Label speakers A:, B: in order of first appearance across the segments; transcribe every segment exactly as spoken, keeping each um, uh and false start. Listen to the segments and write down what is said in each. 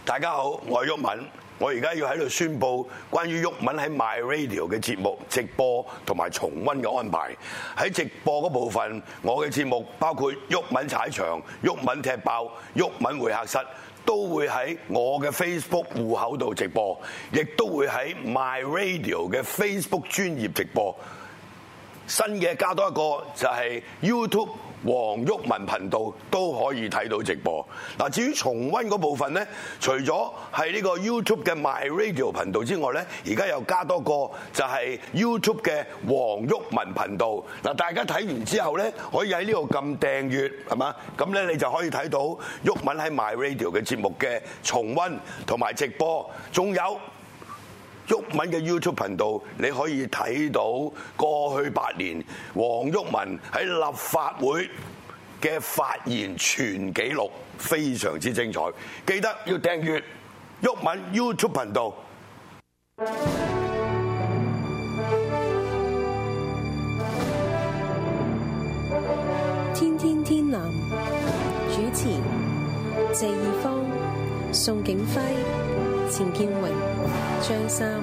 A: 大家好，我係毓民。我而家要喺度宣佈關於毓民喺 My Radio 嘅節目直播同埋重溫嘅安排。喺直播嗰部分，我嘅節目包括毓民踩場、毓民踢爆、毓民會客室，都會喺我嘅 Facebook 戶口度直播，亦都會喺 My Radio 嘅 Facebook 專頁直播。新嘅加多一個就係 YouTube。黃毓民頻道都可以睇到直播。嗱，至於重溫嗰部分咧，除咗係呢個 YouTube 嘅 My Radio 頻道之外咧，而家又加多個就係 YouTube 嘅黃毓民頻道。嗱，大家睇完之後咧，可以喺呢度撳訂閱，係嘛？咁咧你就可以睇到毓民喺 My Radio 嘅節目嘅重溫同埋直播，仲有毓民嘅 YouTube 頻道，你可以睇到過去八年黃毓民喺立法會嘅發言全紀錄，非常之精彩。記得要訂閱毓民 YouTube 頻道。
B: 天天天藍主持謝義方、宋景輝、錢建榮、張三。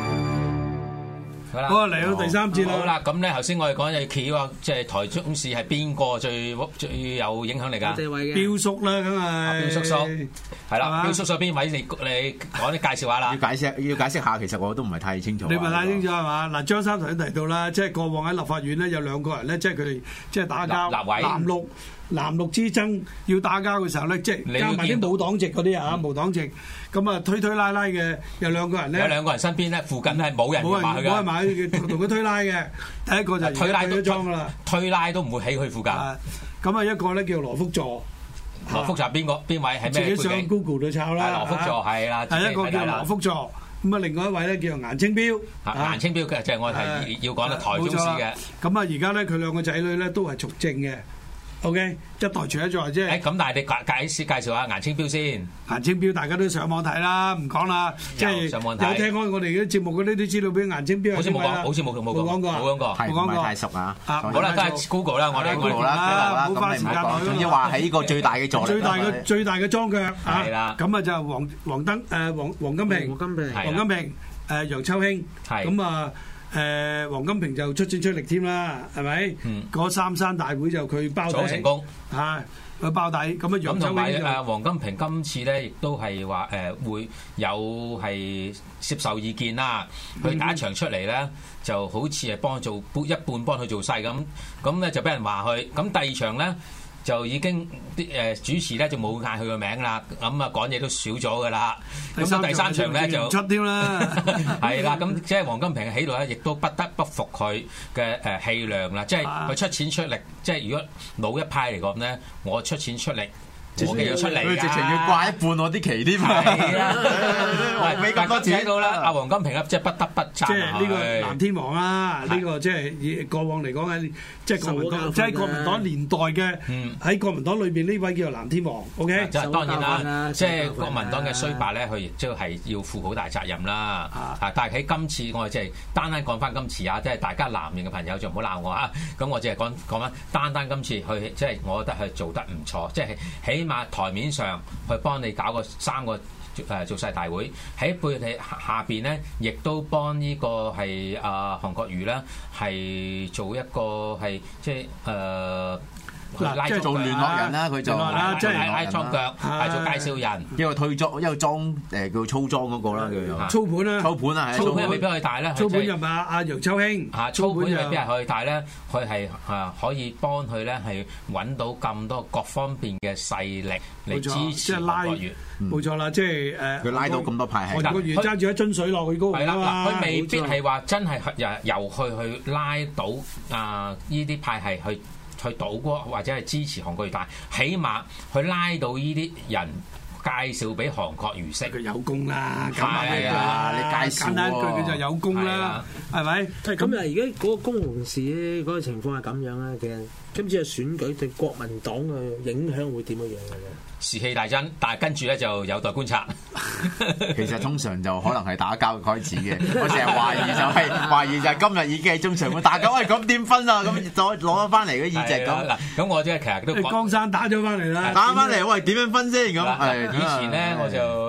C: 好啦，
D: 好嚟到第三節啦。
C: 好啦，咁咧頭先我哋講嘅企話，即係台中市係邊個最最有影響力㗎？
D: 地位嘅標叔啦，梗係
C: 標叔叔係啦，標叔叔邊位？你你講啲介紹下啦。
E: 要解釋要解釋下，其實我都唔係太清楚。
D: 你唔係太清楚係嘛？嗱，張三頭先提到啦，即係過往喺立法院咧有兩個人咧，即係佢哋即係打交，
C: 立委
D: 藍綠藍綠之爭要打交嘅時候咧，即係加埋啲無黨籍嗰啲啊，無黨籍咁啊推推拉拉嘅有兩個人咧，
C: 有兩個人身邊咧附近係冇人
D: 冇人冇人買佢同佢推拉嘅，第一個就
C: 推拉都
D: 裝㗎啦，
C: 推拉都唔會喺佢附近。
D: 咁啊一個咧叫羅福助。
C: 羅福助邊個邊位係咩背景？
D: 自己上 Google 度抄啦。
C: 羅福助係啦，
D: 係一個叫羅福助，咁啊另外一位咧叫做顏清標。
C: 顏清標嘅就係我係要講到台中市嘅。
D: 咁啊而家咧佢兩個仔女咧都係從政嘅。OK， 一代傳一代啫。
C: 誒咁，但係你介介介紹下顏清標先。
D: 顏清標大家都上網睇啦，唔講啦。即係有聽開我哋啲節目嗰啲都知道俾顏清標。
C: 好似冇講，好似冇冇講過，冇講過，
E: 係唔係太熟啊？
C: 好啦，都係 Google 啦，我哋
E: Google 啦，
D: 唔好花時間去。
E: 總之話喺呢個最大嘅助力。
D: 最大嘅最大嘅莊腳啊！
C: 係啦。
D: 咁啊就係黃黃登誒黃黃金平，黃金平，黃金平誒楊秋興。係。咁啊。誒黃金平就出錢出力添啦，係咪？嗰、嗯、三山大會就佢包底，
C: 做成功
D: 嚇，佢包底咁啊。
C: 咁同埋誒黃金平今次咧，亦都係話誒會有係接受意見啦。佢第一場出嚟咧，就好似係幫佢做一半幫佢做細咁，咁咧就俾人話佢。咁第二場咧。就已經啲誒主持咧就冇嗌佢個名啦，咁啊講嘢都少咗噶啦。咁第三場咧就
D: 出添啦，
C: 係啦。咁即係黃金平喺度咧，亦都不得不服佢嘅誒氣量啦。即係佢出錢出力，即係如果老一派嚟講咧，我出錢出力。我嘅要出嚟，
E: 佢直情要掛一半我啲旗添。
C: 係啦，喂，大家睇到啦，阿黃金平啊，即係不得不讚。
D: 即係呢個藍天王啦，呢個即係以過往嚟講係即係國民黨，即係國民黨年代嘅喺國民黨裏邊呢位叫做藍天王。OK，
C: 即係當然啦，即係國民黨嘅衰敗咧，佢亦都係要負好大責任啦。啊，但係喺今次我哋即係單單講翻今次啊，即係大家藍營嘅朋友就唔好鬧我啊。咁我只係講講翻單單今次佢即係我覺得佢做得唔錯，即係起碼台面上去幫你搞個三個誒造勢大會，喺背地下邊咧，亦都幫呢個係啊韓國瑜咧係做一個係即係誒。
E: 嗱，即係做聯絡人啦，佢就
C: 即係拉裝腳，係做介紹人，
E: 一個退裝，一個裝誒叫粗裝嗰個啦，叫
D: 操盤啦，
E: 操盤啊，
C: 操盤又未必可以帶咧，
D: 操盤又咪阿楊秋興
C: 嚇，操盤又未必係可以帶咧，佢係啊可以幫佢咧係揾到咁多各方面嘅勢力嚟支持韓國瑜，
D: 冇錯啦，即係誒
E: 佢拉到咁多派系，
D: 韓國瑜揸住一樽水落去高
C: 係啦，佢未必係話真係由由去去拉到啊呢啲派系去。去倒戈或者係支持韓國瑜，但係起碼去拉到呢啲人介紹俾韓國瑜識，
D: 佢有功啦，
C: 係啊，
E: 你介紹
D: 簡單一句佢就有功啦，係咪？
F: 咁啊，而家嗰個公紅事咧，嗰個情況係咁樣啦。其實今次嘅選舉對國民黨嘅影響會點樣樣嘅咧？
C: 士氣大增，但係跟住咧就有待觀察。
E: 其實通常就可能係打交開始嘅，我成日懷疑就係、是、懷疑就係今日已經係中常會打交，喂咁點分啊？咁攞攞翻嚟嘅議席咁。嗱，
C: 咁我即係其實都
D: 江山打咗翻嚟啦，
E: 打翻嚟喂點樣分先咁？
C: 以前咧我就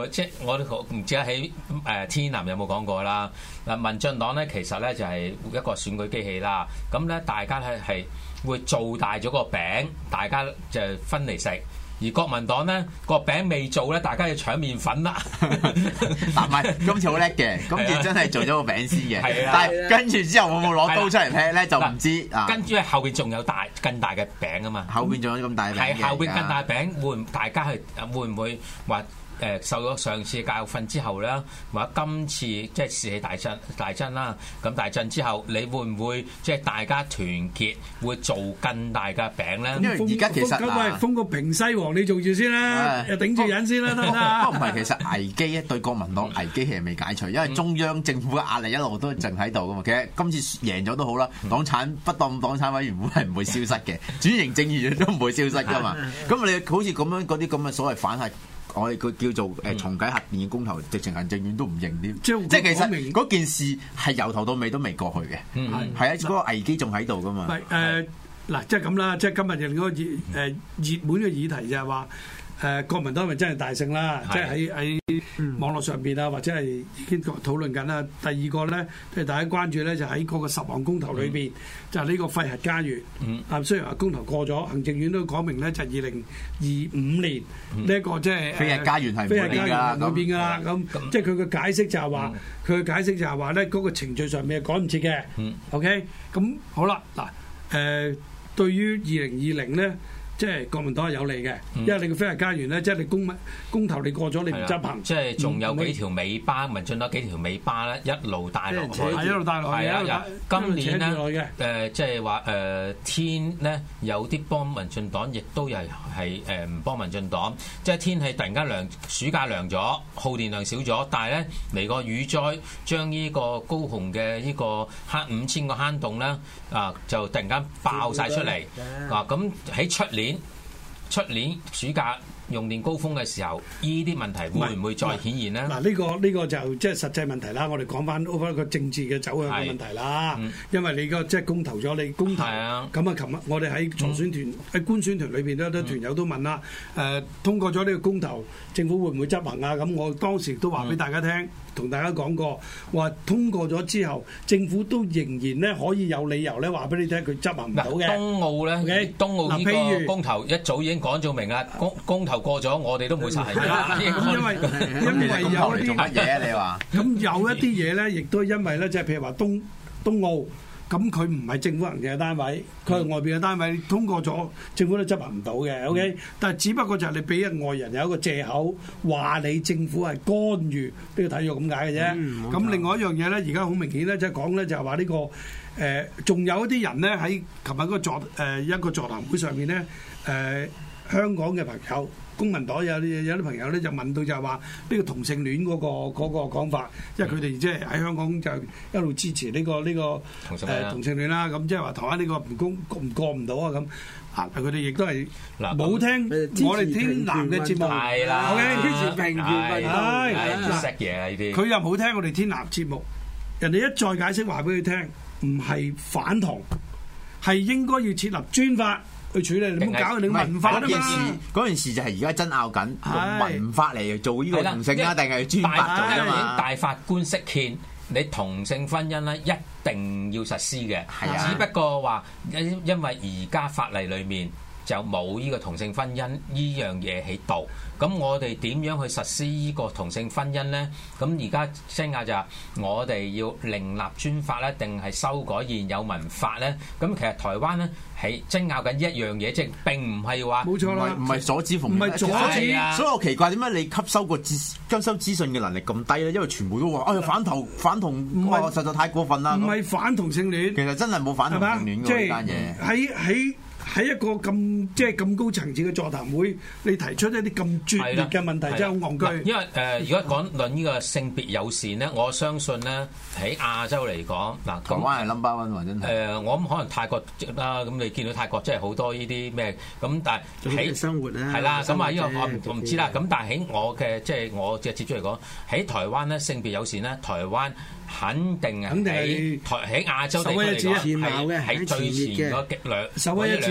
C: 即係我都唔知喺誒天南有冇講過啦。嗱，民進黨咧其實咧就係一個選舉機器啦。咁咧大家咧係會做大咗個餅，大家就分嚟食。而國民黨咧個餅未做咧，大家要搶麵粉啦。
E: 嗱，唔係今次好叻嘅，今次真係做咗個餅先嘅。係啊，但係跟住之後會唔會攞刀出嚟劈咧就唔知啊。跟住後邊仲有大更大嘅餅啊嘛。後邊仲有咁大餅嘅。係後邊更大餅，會大家係會唔會話？誒受咗上次嘅教訓之後咧，或者今次即係士氣大振大振啦，咁大振之後，你會唔會即係大家團結，會做更大嘅餅咧？因為而家其實
D: 咁咪封個平西王，你做住先啦，又頂住忍先啦，得唔得？
E: 不過唔係，其實危機咧對國民黨危機係未解除，因為中央政府嘅壓力一路都淨喺度噶嘛。其實今次贏咗都好啦，黨產不當黨產委員會係唔會消失嘅，轉型正義都唔會消失噶嘛。咁你好似咁樣嗰啲咁嘅所謂反核。我哋佢叫做誒重啟核電嘅公投，直情行政院都唔認添。即係其實嗰件事係由頭到尾都未過去嘅，係、嗯、啊，嗰、嗰個危機仲喺度噶嘛。
D: 係誒嗱，即係咁啦，即係今日嘅嗰個熱誒熱門嘅議題就係話。誒、呃、國民黨係咪真係大勝啦？即係喺喺網絡上邊啊，或者係已經討論緊啦。第二個咧，即係大家關注咧，就喺嗰個十項公投裏邊，嗯、就係呢個廢核家園。嗯、啊，雖然話公投過咗，行政院都講明咧，就係二零二五年呢一個即係
E: 廢核家園係唔會變㗎，
D: 唔會變㗎啦。咁即係佢嘅解釋就係話，佢嘅、嗯、解釋就係話咧，嗰個程序上面係趕唔切嘅。嗯、OK，咁好啦，嗱誒、呃，對於二零二零咧。即係國民黨係有利嘅，因為你個廢核家園咧，即係你公公投你過咗，你唔執行，
C: 即係仲有幾條尾巴，民進黨幾條尾巴咧，一路帶落去，
D: 係一路帶落去。係啊，
C: 今年咧，誒即係話誒天咧有啲幫民進黨，亦都係係誒唔幫民進黨。即係天氣突然間涼，暑假涼咗，耗電量少咗，但係咧嚟個雨災，將呢個高雄嘅呢個坑五千個坑洞咧啊，就突然間爆晒出嚟啊！咁喺出年。出年暑假用電高峰嘅時候，依啲問題會唔會再顯現咧？
D: 嗱，呢個呢個就即係實際問題啦。我哋講翻翻個政治嘅走向嘅問題啦。嗯、因為你個即係公投咗，你公投咁啊，琴日我哋喺助選團喺、嗯、官選團裏邊咧，都團友都問啦。誒、呃，通過咗呢個公投，政府會唔會執行啊？咁我當時都話俾大家聽。嗯同大家講過，話通過咗之後，政府都仍然咧可以有理由咧話俾你聽，佢執行唔到嘅。
C: 東澳咧，okay? 東澳呢個公投一早已經講咗明啦，公公投過咗，我哋都唔會實行嘅。
D: 因為因為有一啲
E: 乜嘢你話？
D: 咁有一啲嘢咧，亦都因為咧，即係譬如話東東澳。咁佢唔係政府行政嘅單位，佢係外邊嘅單位，通過咗政府都執行唔到嘅。OK，、嗯、但係只不過就係你俾一外人有一個藉口，話你政府係干預呢個體育咁解嘅啫。咁、嗯、另外一樣嘢咧，而家好明顯咧，即係講咧就係話呢個誒，仲、呃、有一啲人咧喺琴日嗰個座誒、呃、一個座談會上面咧誒、呃，香港嘅朋友。公民黨有啲有啲朋友咧就問到就係話呢個同性戀嗰、嗰個嗰、嗰個講法，因為佢哋即係喺香港就一路支持呢、呢個呢、呢個誒同，呃、同性戀啦，咁即係話台灣呢個唔公唔過唔到啊咁啊，佢哋亦都係冇聽我哋天南嘅節目，
C: 係啦
D: ，OK，支持平權運動，
C: 係識嘢啊呢啲，
D: 佢又冇聽我哋天南節目，人哋一再解釋話俾佢聽，唔係反同，係應該要設立專法。去處理，你唔好搞你文化啊嘛！
E: 嗰件事，嗰件事就係而家爭拗緊，用文法嚟做呢個同性啊，定係專法做啊嘛？
C: 大法官釋憲，你同性婚姻咧一定要實施嘅，係啊，只不過話因因為而家法例裏面就冇呢個同性婚姻呢樣嘢喺度。咁我哋點樣去實施呢個同性婚姻咧？咁而家聲亞就話我哋要另立專法咧，定係修改現有文法咧？咁其實台灣咧係爭拗緊一樣嘢，即係並唔係話
D: 冇錯啦，
E: 唔係阻止逢，
D: 唔係阻止。
E: 啊、所以我奇怪點解你吸收個資吸收資訊嘅能力咁低咧？因為全部都話，哎呀反同反同，哇實在太過分啦！
D: 唔係反同性戀，
E: 其實真係冇反同性戀嗰單嘢。
D: 喺喺喺一個咁即係咁高層次嘅座談會，你提出一啲咁絕烈嘅問題，真係好戇居。
C: 因為誒，呃、如果講論呢個性別友善咧，我相信咧喺亞洲嚟講，嗱，
E: 台灣係 number one 喎，真係。誒，
C: 我諗可能泰國啦，咁你見到泰國真係好多呢啲咩咁，但係喺
F: 生活咧
C: 係啦，咁啊呢個我唔我唔知啦。咁但係喺我嘅即係我嘅接觸嚟講，喺台灣咧性別友善咧，台灣。肯定啊！喺台喺亞洲地區嚟講係喺最前嗰兩，
D: 首屈一指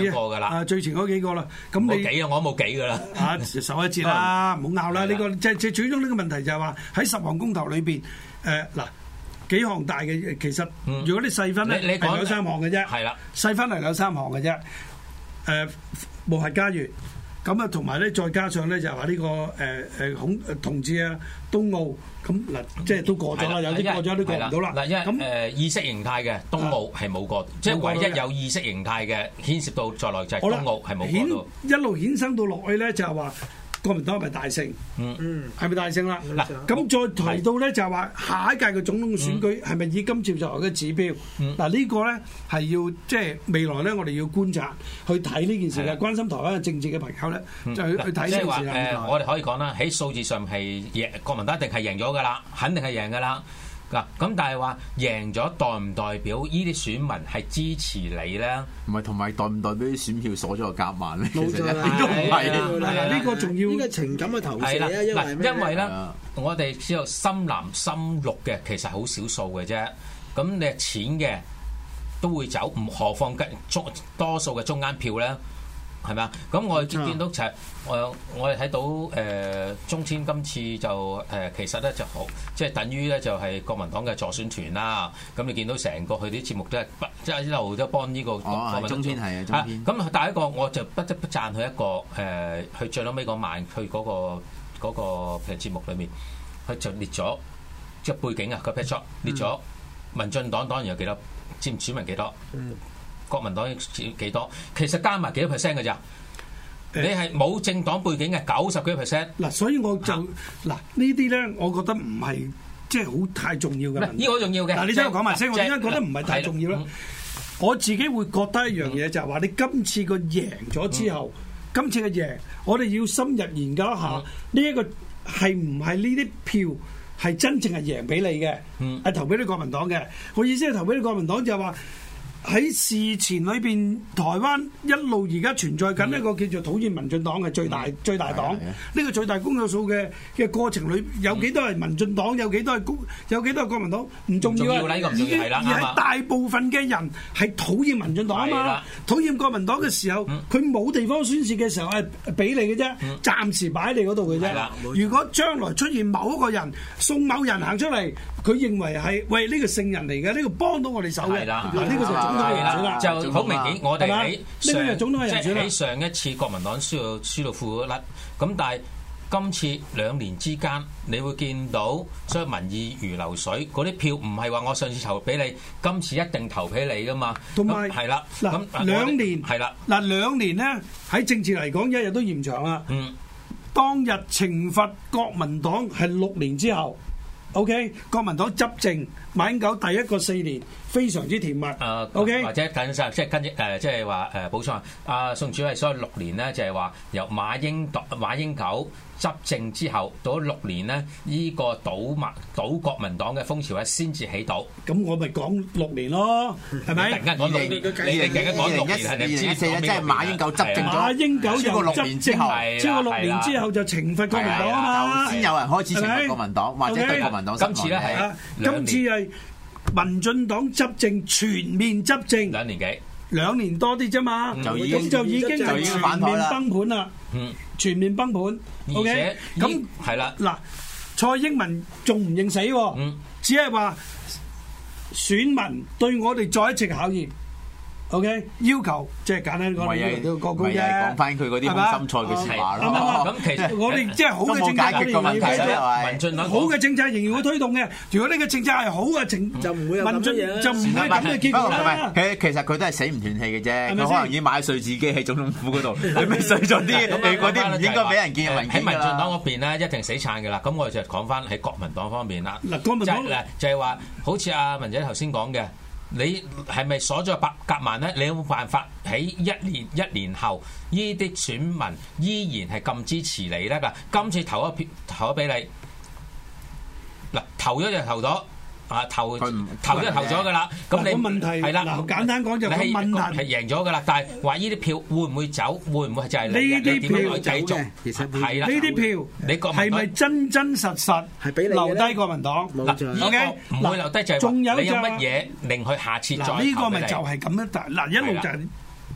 C: 兩個㗎啦。
D: 啊，最前嗰幾個啦。咁你
C: 冇幾啊？我冇幾㗎啦。
D: 啊，受一節啦，唔好拗啦。呢個即係即係最終呢個問題就係話喺十項公投裏邊，誒嗱幾項大嘅其實，如果你細分咧係有三項嘅啫。係啦，細分係有三項嘅啫。誒無核家園。咁啊，同埋咧，再加上咧就話呢個誒誒孔同志啊、東澳咁嗱，即係都過咗啦，有啲過咗，有啲過唔到啦。
C: 嗱，因為咁誒意識形態嘅東澳係冇過，即係唯一有意識形態嘅牽涉到在內就係東澳係冇過到。
D: 一路衍生到落去咧，就係話國民黨係咪大勝？嗯嗯，係咪大勝啦？嗱，咁再提到咧就係話下一屆嘅總統選舉係咪以今次作為嘅指標？嗱呢個咧係要即係未來咧，我哋要觀察去睇呢件事嘅。關心台灣嘅政治嘅朋友咧，就去去睇呢件事啦。
C: 誒，我哋可以講啦，喺數字上係贏國民黨一定係贏咗㗎啦，肯定係贏㗎啦。嗱，咁但係話贏咗代唔代表呢啲選民係支持你咧？
E: 唔係，同埋代唔代表啲選票鎖咗個夾萬咧？
F: 冇錯啦，
E: 都唔係。
D: 嗱，呢個仲要
F: 呢個情感嘅投射啊，因為
C: 因為咧，我哋知道深藍深綠嘅其實好少數嘅啫。咁你淺嘅都會走，唔何況嘅中多數嘅中間票咧？係咪啊？咁我哋見到就係我我哋睇到誒、呃、中天今次就誒、呃、其實咧就好，即係等於咧就係國民黨嘅助選團啦。咁你見到成個佢啲節目都係即係一路都幫呢個國民黨。
E: 中天係啊，中天。
C: 咁第一個我就不得不讚佢一個誒，佢、呃、最後尾嗰晚佢嗰、嗰個嗰、嗰個譬如節目裏面，佢就列咗即係背景啊，個 picture 列咗民進黨當然有幾多佔選民幾多。嗯。國民黨幾多？其實加埋幾多 percent 嘅咋？你係冇政黨背景嘅九十幾 percent。
D: 嗱，所以我就嗱呢啲咧，我覺得唔係即係好太重要嘅問題。
C: 呢個好重要嘅。
D: 嗱，你聽我講埋先，我點解覺得唔係太重要咧？我自己會覺得一樣嘢就係話，你今次個贏咗之後，今次嘅贏，我哋要深入研究一下呢一個係唔係呢啲票係真正係贏俾你嘅，係投俾啲國民黨嘅。我意思係投俾啲國民黨就係話。喺事前裏邊，台灣一路而家存在緊一個叫做討厭民進黨嘅最大、嗯、最大黨。呢、嗯、個最大公約數嘅嘅過程裏，有幾多係民進黨，有幾多係公，有幾多係國民黨，唔重要啊！
C: 已經
D: 而係大部分嘅人係討厭民進黨啊嘛，討厭國民黨嘅時候，佢冇、嗯、地方宣泄嘅時候係俾你嘅啫，嗯、暫時擺喺你嗰度嘅啫。如果將來出現某一個人送某人行出嚟，佢認為係喂呢、呢個聖人嚟嘅，呢、呢個幫到我哋手嘅，嗱呢個就總統嘅人選啦，
C: 就好明顯。我哋喺上
D: 呢個總統嘅人選啦，
C: 喺上一次國民黨輸到輸到褲甩，咁但係今次兩年之間，你會見到所以民意如流水，嗰啲票唔係話我上次投俾你，今次一定投俾你噶嘛。同埋係啦，
D: 嗱兩年係啦，嗱兩年咧喺政治嚟講，一日都嫌長啦。嗯，當日懲罰國民黨係六年之後。O.K. 國民黨執政馬英九第一個四年非常之甜蜜。誒 O.K.
C: 或者緊實即係跟誒即係話誒補充啊，宋主席所謂六年咧就係話由馬英馬英九執政之後到咗六年咧，呢個倒民倒國民黨嘅風潮咧先至起到。
D: 咁我咪講六年咯，係咪？
C: 突然間講六年，你突然間講六年係你知
E: 四即係馬英九執政咗，
D: 馬英九
E: 超過六年之後，
D: 超過六年之後就懲罰國民黨啊嘛，
E: 先有人開始懲罰國民黨，或者對國民黨失望。
C: 今次咧係
D: 今次係民進黨執政全面執政
C: 兩年幾，
D: 兩年多啲啫嘛，咁就已經係全面崩盤啦。嗯，全面崩盤。O K，咁係啦。嗱，蔡英文仲唔認死？嗯，只係話選民對我哋再一次考驗。O K，要求即係簡單講，要求過高啫。
E: 講翻佢嗰啲空心菜嘅説話咯。
C: 咁其實
D: 我哋即係好嘅政策仍然會推動，民進黨好嘅政策仍然會推動嘅。如果呢個政策係好嘅，政就唔會有民進就唔會咁嘅結果啦。
E: 佢其實佢都係死唔斷氣嘅啫。佢可能已經買碎自己喺總統府嗰度，你咪碎咗啲，你嗰啲唔應該俾人見嘅。
C: 喺民進黨嗰邊咧，一定死撐嘅啦。咁我哋就講翻喺國民黨方面啦。
D: 嗱，國民黨
C: 就係話，好似阿文姐頭先講嘅。你係咪鎖咗百夾萬咧？你有冇辦法喺一年一年後，呢啲選民依然係咁支持你咧？嗱，今次投一票投咗俾你，嗱投咗就投咗。啊投投都投咗噶啦，咁你
D: 問題
C: 係啦，
D: 簡單講就個問題
C: 係贏咗噶啦，但係話呢啲票會唔會走？會唔會就係
D: 呢啲票
C: 繼續？
F: 其實
C: 係啦，
D: 呢啲票你係咪真真實實係俾你留低國民黨？
F: 冇錯。
C: O K，唔會留低就係話你有乜嘢令佢下次再投俾你？
D: 呢個咪就係咁樣，嗱一路就係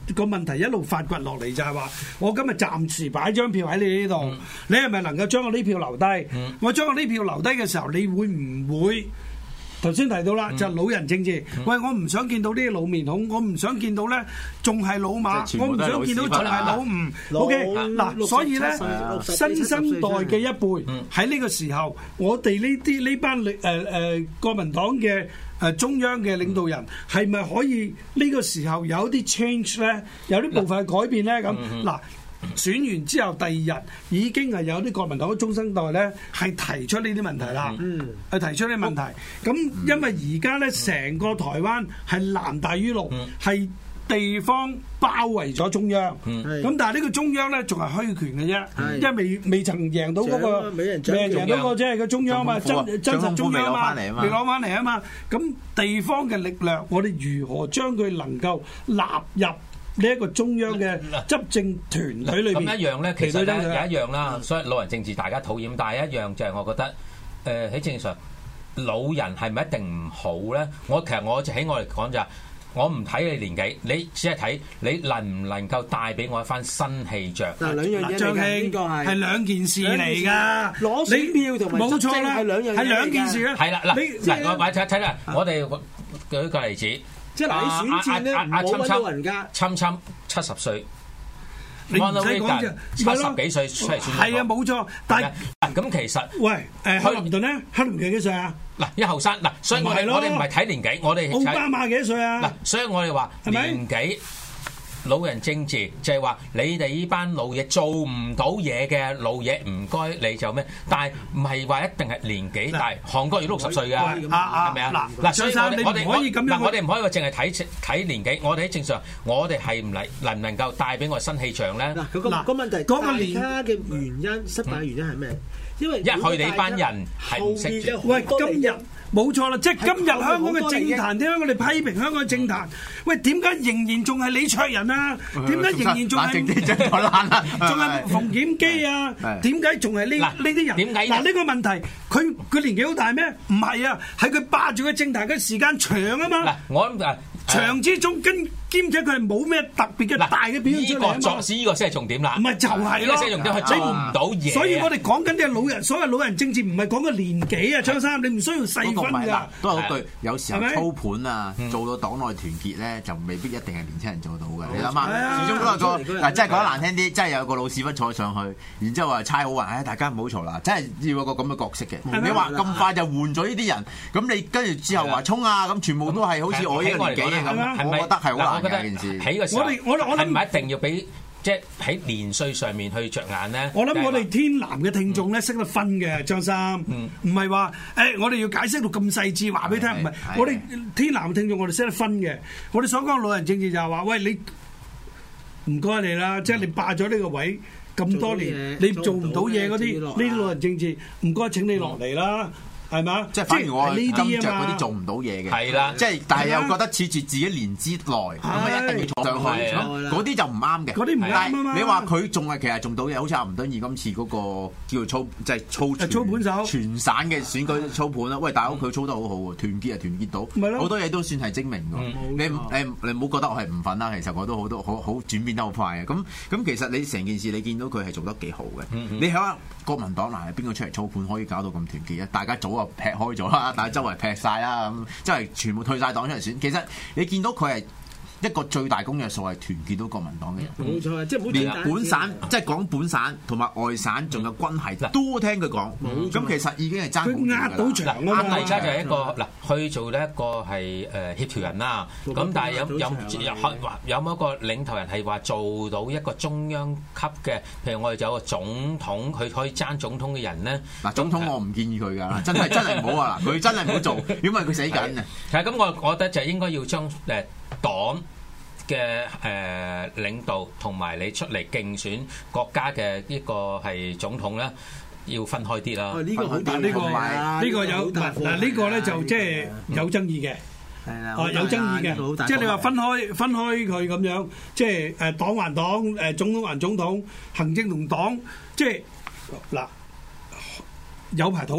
D: 個問題一路發掘落嚟就係話，我今日暫時擺張票喺你呢度，嗯、你係咪能夠將我呢票留低？嗯、我將我呢票留低嘅時候，你會唔會？頭先提到啦，就係老人政治。喂，我唔想見到呢啲老面孔，我唔想見到咧，仲係老馬，我唔想見到仲係老吳。O K，嗱，所以咧，新生代嘅一輩喺呢個時候，我哋呢啲呢班誒誒國民黨嘅誒中央嘅領導人，係咪可以呢個時候有啲 change 咧？有啲部分嘅改變咧？咁嗱。選完之後第二日已經係有啲國民黨嘅中生代咧係提出呢啲問題啦，嗯，係提出呢啲問題。咁因為而家咧成個台灣係藍大於綠，係地方包圍咗中央，咁但係呢個中央咧仲係虛權嘅啫，因為未未曾贏到嗰個，未贏到個即係個中央嘛，真真實中央嘛，未攞翻嚟啊嘛。咁地方嘅力量，我哋如何將佢能夠納入呢一個中央嘅執政團隊裏邊？咁一樣咧，其實咧有一樣啦，所以老人政治大家討厭，但係一樣就係我覺得，誒喺正常老人係咪一定唔好咧？我其實我喺我嚟講就係，我唔睇你年紀，你只係睇你能唔能夠帶俾我一番新氣象。嗱，兩樣嘢嚟嘅，呢個係係兩件事嚟㗎。攞選票同埋執政係兩樣，係兩件事啊。係啦，嗱，嗱我睇睇啦，我哋舉個例子。即係嗱，你選戰咧，冇揾到人家，侵侵七十歲，你唔使講啫，七十幾歲出嚟選，係啊，冇錯。但係咁其實，喂，誒，克林頓咧，克林頓幾歲啊？嗱，一後生嗱，所以我哋我哋唔係睇年紀，我哋奧巴馬幾多歲啊？嗱，所以我哋話年紀。老人政治就係話你哋呢班老嘢做唔到嘢嘅老嘢，唔該你就咩？但係唔係話一定係年紀大，韓國要六十歲㗎，係咪啊？嗱嗱，所以我哋我哋可以咁樣，嗱我哋唔可以話淨係睇睇年紀，我哋喺正常，我哋係唔嚟能唔能夠帶俾我新氣象咧？嗱，嗰個問題，嗰個年他嘅原因失敗原因係咩？因為一佢哋班人係唔識住。喂，今日。冇錯啦，即係今日香港嘅政壇，點解我哋批評香港嘅政壇？喂，點解仍然仲係李卓人啊？點解仍然仲係仲係馮檢基啊？點解仲係呢呢啲人？點解嗱呢個問題，佢佢年紀好大咩？唔係啊，係佢霸住個政壇嘅時間長啊嘛。嗱，我諗誒長之中跟兼且佢係冇咩特別嘅大嘅表現出嚟啊嘛。呢個作詩呢個先係重點啦。唔係就係咯，重點係做唔到嘢。所以我哋講緊啲老人，所謂老人政治唔係講個年紀啊，張生，你唔需要細。同埋啦，都係嗰句，有時候操盤啊，做到黨內團結咧，就未必一定係年輕人做到嘅。你諗下，始終都係個嗱，真係講得難聽啲，真係有個老屎忽坐上去，然之後話猜好運，唉，大家唔好嘈啦，真係要有個咁嘅角色嘅。你話咁快就換咗呢啲人，咁你跟住之後話衝啊，咁全部都係好似我呢個年紀嘅咁，我覺得係好難嘅件事。喺個時候，我哋我我係唔係一定要俾？即係喺年歲上面去着眼咧，我諗我哋天藍嘅聽眾咧識得分嘅，張生，唔係話誒我哋要解釋到咁細緻話俾你聽，唔係我哋天藍嘅聽眾我哋識得分嘅，我哋所講老人政治就係話，喂你唔該你啦，即係你霸咗呢個位咁多年，你做唔到嘢嗰啲呢啲老人政治，唔該請你落嚟啦。係嘛？即係反而我係金著嗰啲做唔到嘢嘅，係啦。即係但係又覺得恃住自己年資內，咁啊一定要坐上去，嗰啲就唔啱嘅。嗰啲唔啱啊嘛！你話佢仲係其實做到嘢，好似阿吳敦義今次嗰個叫做操，即係操操盤手，全省嘅選舉操盤啦。喂，大佬佢操得好好喎，團結啊團結到，好多嘢都算係精明㗎。你你你唔好覺得我係唔憤啦，其實我都好多好好轉變得好快嘅。咁咁其實你成件事你見到佢係做得幾好嘅。你睇下國民黨嗱，邊個出嚟操盤可以搞到咁團結啊？大家早劈開咗啦，但係周圍劈晒啦，咁即係全部退晒黨出嚟選。其實你見到佢係一個最大公約數係團結到國民黨嘅人。冇錯，即係連本省，即係講本省同埋外省，仲有軍係都聽佢講。咁其實已經係爭佢壓到場啊嘛。而家就係一個嗱，去做呢一個係誒協調人啦。咁但係有有有有冇一個領頭人係話做到一個中央級嘅？譬如我哋有個總統，佢可以爭總統嘅人咧。嗱，總統我唔建議佢㗎，真係真係唔好啊！佢真係唔好做，因為佢死緊啊。係咁，我我覺得就應該要將誒黨嘅誒、呃、領導同埋你出嚟競選國家嘅呢個係總統咧，要分開啲啦。呢個好大，呢個呢個有嗱呢個咧就即係有爭議嘅，係啦，有爭議嘅，即係你話分開分開佢咁樣，即係誒黨還黨，誒總統還總統，行政同黨，即係嗱有排討論。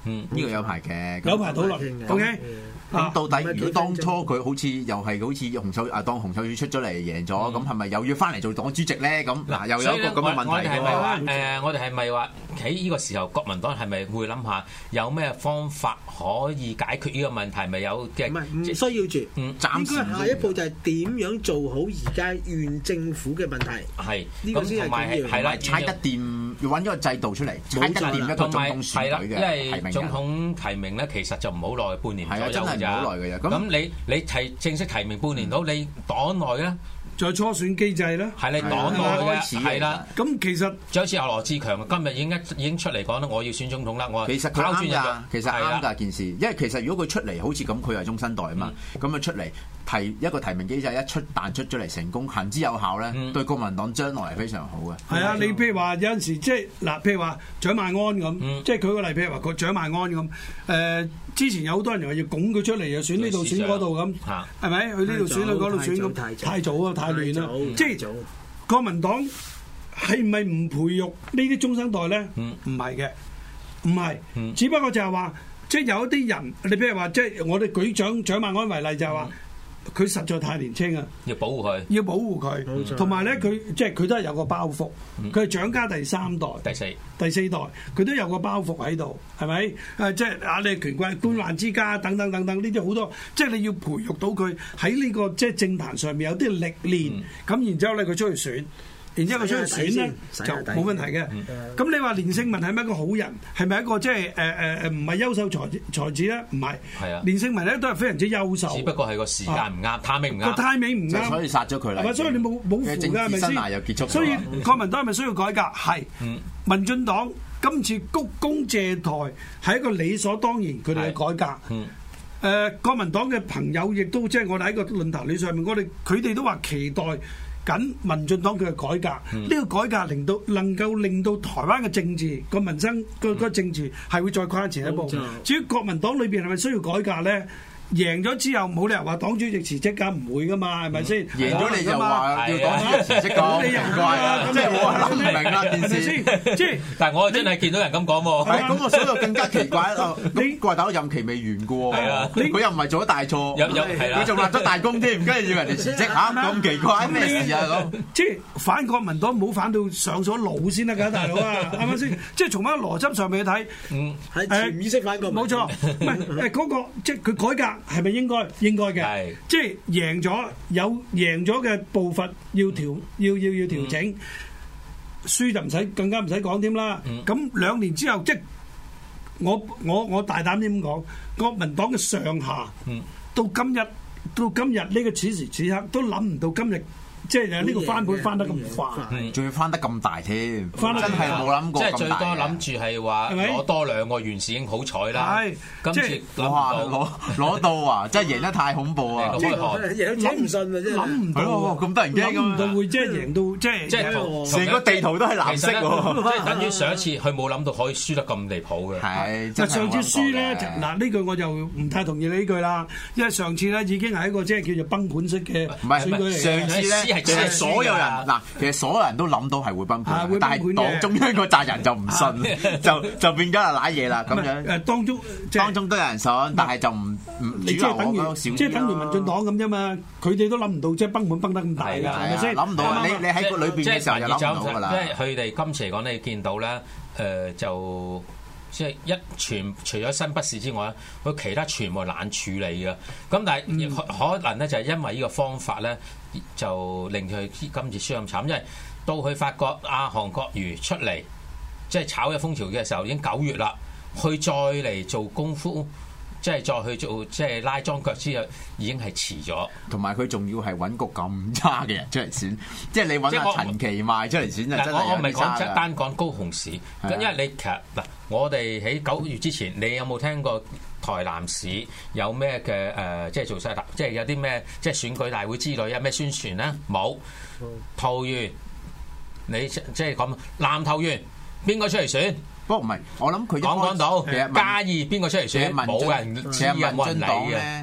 E: 嗯，呢個有排嘅，
D: 有排討論。O K。
E: 咁到底如果當初佢好似又係好似洪秀啊，當洪秀柱出咗嚟贏咗，咁係咪又要翻嚟做黨主席咧？咁嗱，又有一個咁嘅問題嘅喎。
C: 誒，我哋係咪話喺呢個時候，國民黨係咪會諗下有咩方法可以解決呢個問題？咪有嘅？唔係
F: 唔需要住。
C: 嗯，
F: 暫時。應該下一步就係點樣做好而家縣政府嘅問題。係呢個先係緊要。
E: 係啦，踩得掂，要揾一個制度出嚟，踩得掂一個總統選舉嘅提名人。
C: 因為總統提名咧，其實就唔好耐，半年左右㗎。
E: 好耐嘅啫，
C: 咁你你提正式提名半年到，你黨內咧
D: 再初選機制咧，
C: 係你黨內嘅，係啦。
D: 咁其實
C: 就好似阿羅志強今日已經一已經出嚟講啦，我要選總統啦，我
E: 其實佢啱㗎，其實啱㗎件事，因為其實如果佢出嚟好似咁，佢係終身代啊嘛，咁啊出嚟提一個提名機制，一出彈出咗嚟成功，行之有效咧，對國民黨將來係非常好嘅。
D: 係啊，你譬如話有陣時即係嗱，譬如話蔣萬安咁，即係舉個例，譬如話個蔣萬安咁，誒之前有好多人話要拱佢出嚟，又選呢度選嗰度咁，係咪？去呢度選去嗰度選咁，太早啊，太亂啦！即係國民黨係咪唔培育呢啲中生代咧？唔係嘅，唔係，只不過就係話，即係有一啲人，你譬如話，即係我哋舉蔣蔣萬安為例，就係話。佢實在太年輕啊！
C: 要保護佢，
D: 要保護佢，同埋咧佢即係佢都係有個包袱，佢係蔣家第三代、
C: 第四、
D: 第四代，佢都有個包袱喺度，係咪？誒，即係啊，你權貴官宦之家等等等等呢啲好多，即係你要培育到佢喺呢個即係政壇上面有啲歷練，咁、嗯、然之後咧佢出去選。然之後佢出去選咧就冇問題嘅。咁、嗯、你話連勝文係咪一個好人？係咪一個即係誒誒誒唔係優秀才才子咧？唔係。係啊。連勝文咧都係非常之優秀。只
C: 不過係個時間唔啱，timing 唔啱。
D: 個 timing 唔啱，
E: 所以殺咗佢啦。
D: 係咪？所以你冇冇符㗎係咪先？所以國民黨係咪需要改革？係。嗯。民進黨今次鞠躬謝台係一個理所當然佢哋嘅改革。嗯。誒、呃，國民黨嘅朋友亦都即係我哋喺個論壇裏上面，我哋佢哋都話期待緊民進黨佢嘅改革，呢、嗯、個改革令到能夠令到台灣嘅政治個民生個個政治係會再跨前一步。嗯、至於國民黨裏邊係咪需要改革咧？贏咗之後冇理由話黨主席辭職㗎，唔會㗎嘛，係咪先？
E: 贏咗你就話要黨主席辭職㗎，你又唔怪啊？即係我係諗唔明啦件事。
D: 即係，
C: 但係我真係見到人咁講喎。
E: 係咁，我所以就更加奇怪啦。你國民黨任期未完㗎喎，佢又唔係做咗大錯，佢仲立咗大功添，跟住要人哋辭職嚇，咁奇怪咩事啊？咁
D: 即係反國民黨唔好反到上咗腦先得㗎，大佬啊，係咪先？即係從翻邏輯上面去睇，嗯，係潛意識反國民。冇錯，唔係誒嗰個即係佢改革。係咪應該應該嘅？即係贏咗有贏咗嘅步伐要調要要要調整，嗯、輸就唔使更加唔使講添啦。咁、嗯、兩年之後，即係我我我大膽啲咁講，國民黨嘅上下、嗯、到今日到今日呢個此時此刻都諗唔到今日。即係呢個翻盤翻得咁快，
E: 仲要翻得咁大添，
D: 真
E: 係冇諗過咁大。
C: 即係最多諗住係話攞多兩個縣市已經好彩啦。係，今次攞
E: 攞到啊！真係贏得太恐怖啊！
F: 贏到唔信啊！真係諗
E: 唔到咁得人驚
D: 咁，諗唔到會即係贏到即係
C: 即係
E: 成個地圖都係藍色喎。
C: 即係等於上一次佢冇諗到可以輸得咁離譜嘅。
E: 係，
D: 就上次輸咧，嗱呢句我就唔太同意你呢句啦，因為上次咧已經係一個即係叫做崩盤式嘅選舉嚟嘅。
E: 上次咧。其實所有人嗱，其實所有人都諗到係會崩盤，但係黨中央個責人就唔信，就就變咗係瀨嘢啦咁樣。
D: 誒當中
E: 當中都有人信，但係就唔唔主流嗰個少啲。
D: 即係等於民進黨咁啫嘛，佢哋都諗唔到即係崩盤崩得咁大㗎，係咪先？
E: 諗唔到，你你喺個裏邊嘅時候就諗唔到㗎啦。
C: 因為佢哋今次嚟講，你見到咧誒就。即係一全除咗新北市之外咧，佢其他全部懶處理嘅。咁但係、嗯、可能咧就係因為呢個方法咧，就令佢今次輸咁慘。因為到佢發覺阿韓國瑜出嚟，即係炒嘅風潮嘅時候已經九月啦，佢再嚟做功夫，即係再去做即係拉莊腳之後，已經係遲咗。
E: 同埋佢仲要係揾個咁差嘅人出嚟選，即係你揾阿陳其邁出嚟選就真係有啲差啦。我唔係講
C: 單講高雄市，因為你其實嗱。我哋喺九月之前，你有冇聽過台南市有咩嘅誒，即係做晒大，即係有啲咩即係選舉大會之類有咩宣傳咧？冇。桃園，你即係講南投縣邊個出嚟選？
E: 不過唔係，我諗佢
C: 講講到嘉義邊個出嚟選？冇人知啊，冇人理嘅。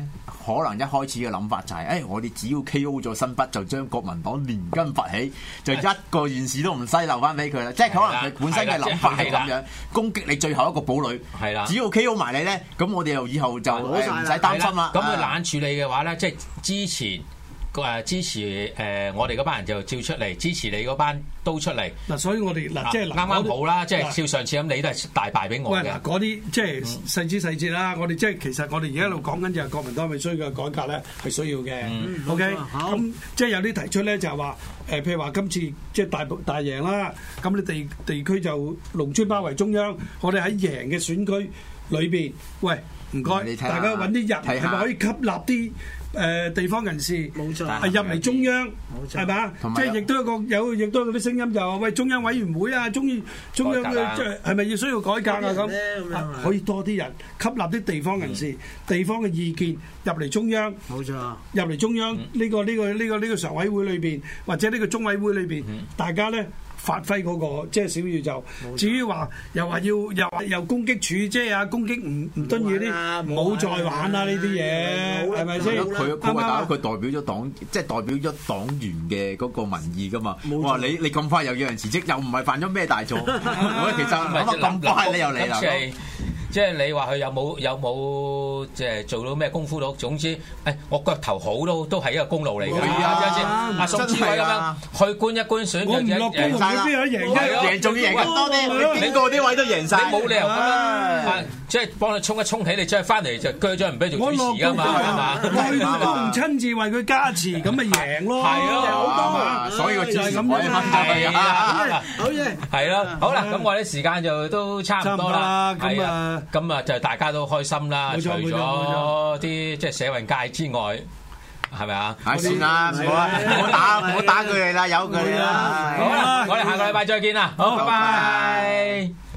E: 可能一開始嘅諗法就係、是，誒、哎、我哋只要 K O 咗新北，就將國民黨連根拔起，就一個縣市都唔使留翻俾佢啦。即係可能佢本身嘅諗法係咁樣，攻擊你最後一個堡壘。係啦，只要 K O 埋你咧，咁我哋又以後就唔使擔心啦。咁佢冷處理嘅話咧，即係之前。誒支持誒、呃、我哋嗰班人就照出嚟，支持你嗰班都出嚟。嗱，所以我哋嗱即係啱啱好啦，即係照上次咁，你都係大敗俾我嘅。嗱，嗰啲即係細枝細節啦。我哋即係其實我哋而家一路講緊就係國民黨係需要嘅改革咧，係需要嘅。嗯、OK，咁即係有啲提出咧就係話誒，譬如話今次即係大大贏啦，咁你地地區就農村包圍中央，我哋喺贏嘅選區裏邊，喂唔該，大家揾啲人係咪可以吸納啲？誒、呃、地方人士冇錯，係入嚟中央，係嘛？即係亦都有個有，亦都有啲聲音就話：喂，中央委員會啊，中央中央嘅即係係咪要需要改革啊？咁、啊、可以多啲人吸納啲地方人士、嗯、地方嘅意見入嚟中央，冇錯，入嚟中央呢、嗯呢個呢、呢個呢、呢個呢、呢個常委會裏邊，或者呢個中委會裏邊，嗯、大家咧。發揮嗰、那個即係小宇宙，至於話又話要又話又攻擊處，即係啊攻擊唔唔敦義啲，唔好再玩啦呢啲嘢，係咪先？佢佢話佢代表咗黨，即係代表咗黨員嘅嗰個民意噶嘛。我話你你咁快又要人辭職，又唔係犯咗咩大錯？我其實咁咁快你又嚟啦。即係你話佢有冇有冇即係做到咩功夫到？總之，誒我腳頭好都都係一個功勞嚟嘅。係啊，阿宋志偉咁樣去官一官選，我唔落功，佢邊有贏啫？贏仲要贏多啲，你個啲位都贏晒，你冇理由咁樣，即係幫你衝一衝起，你真係翻嚟就鋸咗唔俾做主持㗎嘛？係嘛？佢都唔親自為佢加持，咁咪贏咯？係咯，好多嘛。所以個支持咁樣係啊，好嘢，係咯，好啦，咁我啲時間就都差唔多啦，咁啊。咁啊，就大家都開心啦。除咗啲即係社運界之外，係咪啊？唉，算啦，唔好啦，唔好打，唔好打佢哋啦，由佢哋啦。好啦，我哋下個禮拜再見啦。好，拜拜。